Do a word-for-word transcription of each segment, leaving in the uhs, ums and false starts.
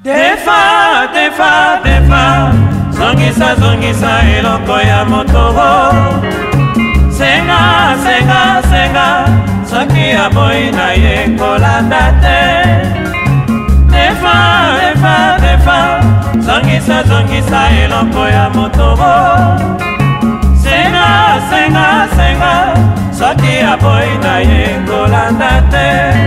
Defa, defa, defa, zongisa, zongisa eloko ya motoro. Senga, senga, senga, soki ya boy na ye kolanda te. Defa, defa, defa, zongisa, zongisa eloko ya motoro. Senga, senga, senga, soki ya boy na ye kolanda te.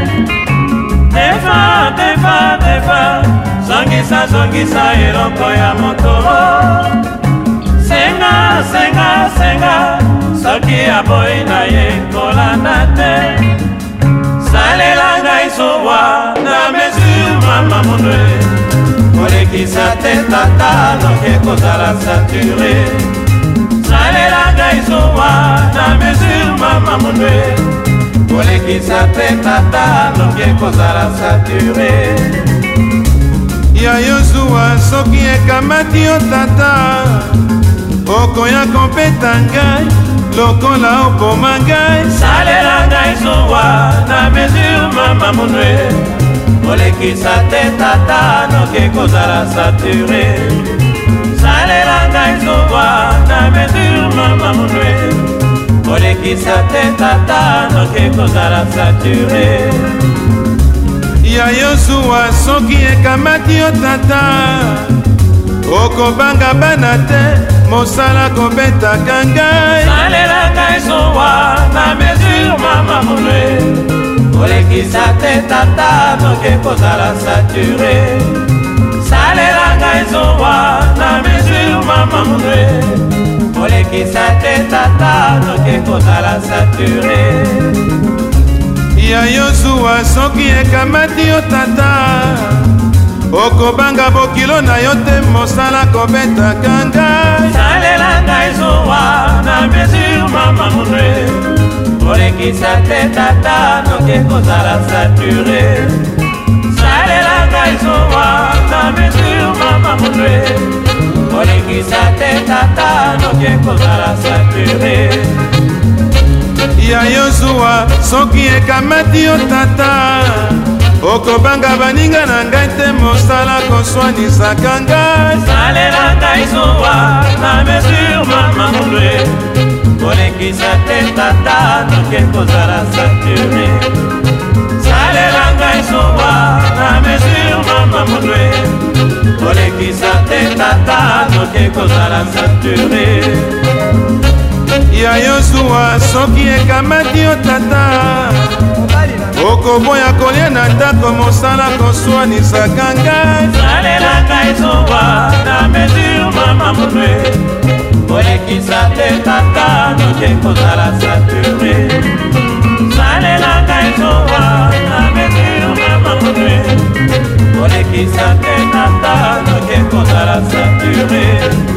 Defa, defa, defa, zongisa, zongisa eloko ya motoro. Senga, senga, senga, soki ya boy na ye kolanda te. Salela ngai sowa na mesure mama mondwe. Kolekisa te tata noke kozala saturé. Salela ngai sowa na mesure mama mondwe. Kolekisa te tata noke kozala saturé. Ya Yoshua soki ekamati yo tata okoya kopeta ngai lokola okoma ngai. Salela ngai sowa na mesure mama mondwe. Kolekisa te tata noke kozala saturé. Salela ngai sowa na mesure mama mondwe. Kolekisa te tata noke kozala saturé. Ya Yoshua soki ekamati yo tata okobanga bana te mosala kobetaka ngai. Salela ngai sowa na mesure mama mondwe. Kolekisa te tata noke kozala saturé. Salela ngai sowa na mesure mama mondwe. Kolekisa te tata noke kozala saturé. Ya Yoshua soki ekamati yo tata okobanga bokilo na yo te mosala kobetaka ngai. Salela ngai sowa na mesure mama mondwe. Kolekisa te tata noke kozala saturé. Salela ngai sowa na mesure mama mondwe. Kolekisa te tata noke kozala saturé. Ya Yoshua soki ekamati yo tata okobanga baninga na ngai te mosala koswanisaka ngai. Salela ngai sowa na mesure mama mondwe. Kolekisa te tata noke kozala saturé. Salela ngai sowa na mesure mama mondwe. Kolekisa te tata noke kozala saturé. Ya Yoshua soki ekamati yo tata okoboya kolia na ndako mosala koswanisaka ngai. Salela ngai sowa na mesure mama mondwe. Kolekisa te tata noke kozala saturé. Salela ngai sowa na mesure mama mondwe. Kolekisa te tata noke kozala saturé.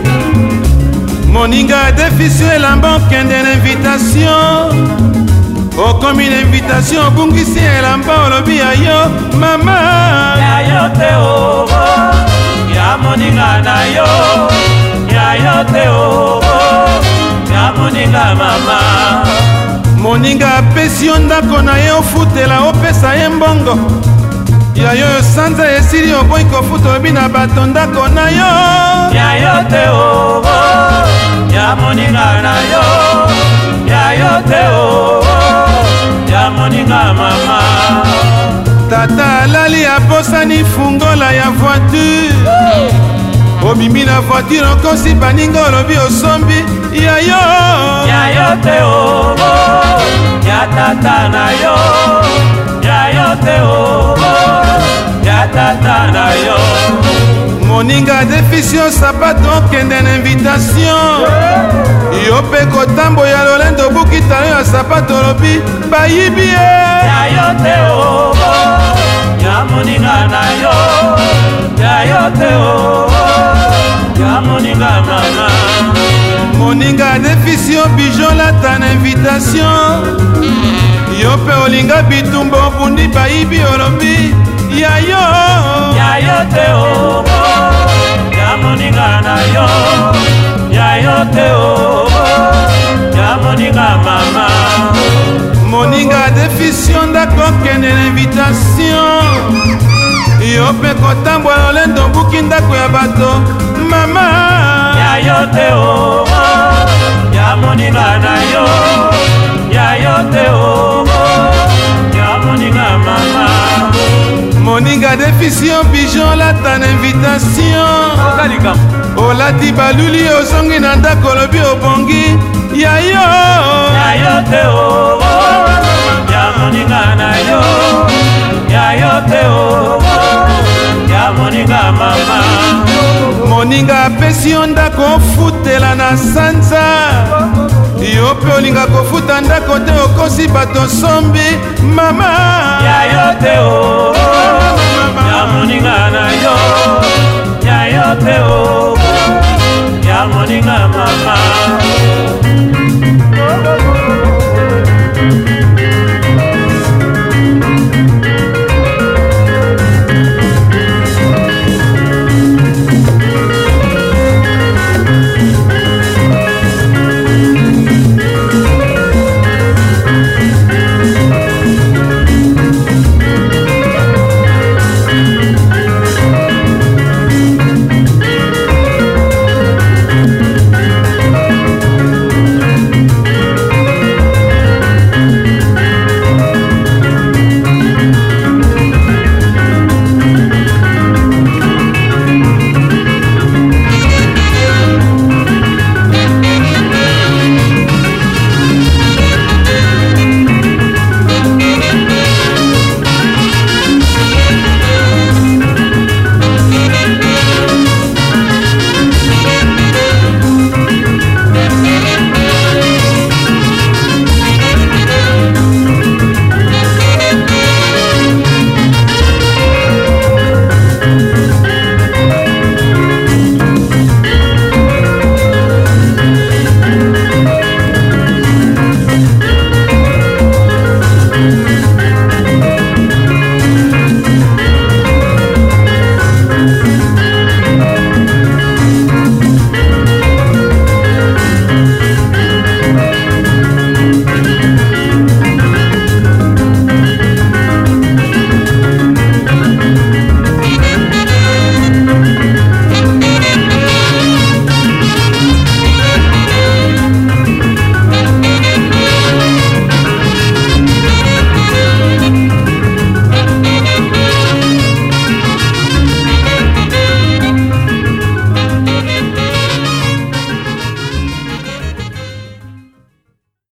Moninga déficient elamba okende na invitation okomi na invitation obungisi elamba olobi ya yo mama. Ya yo te ogo ya moninga na yo. Ya yo te ogo ya moninga mama. Moninga apesi yo ndako na ye ofutela opesa ye mbongo. Ya yo sanza esili oboyi kofuta obi na bato ndako na yo. Ya yo te ogo ya moninga na yo. Ya yo te ogo ya moninga mama. Tata alali aposani fungola ya voiture obimi na voiture okosi baninga olobi osombi ya yo. Ya yo te ogo ya tata na yo. Ya yo te ogo ya tata na yo. Moninga déficient sapato okende na invitation yo mpe kotambo ya lolendo bukitalo ya sapato olobi bayibi ye. Ya yo te ogo ya moninga na yo. Ya yo te ogo ya moninga mama. Moninga déficient bijo lata na invitation yo mpe olinga bitumba obundi bayibi olobi ya yo. Ya yo te ogo ya moninga na yo. Ya yo te ogo ya moninga mama. Moninga déficient ndako okende na invitation yo mpe kotambola lolendo mbuki ndako ya bato mama ya yo te o ya moninga na yo ya yo te o ya moninga mama moninga defisio bijon lata na invitation olati baluli ozongi na ndako olobi obongi ya yo ya yo te o ya moninga na yo ya yo te o ya moninga mama moninga apesi yo ndako ofutela na sanza yo mpe olinga kofuta ndako te okosi bato sombi mama ya yo te o ya moninga na yo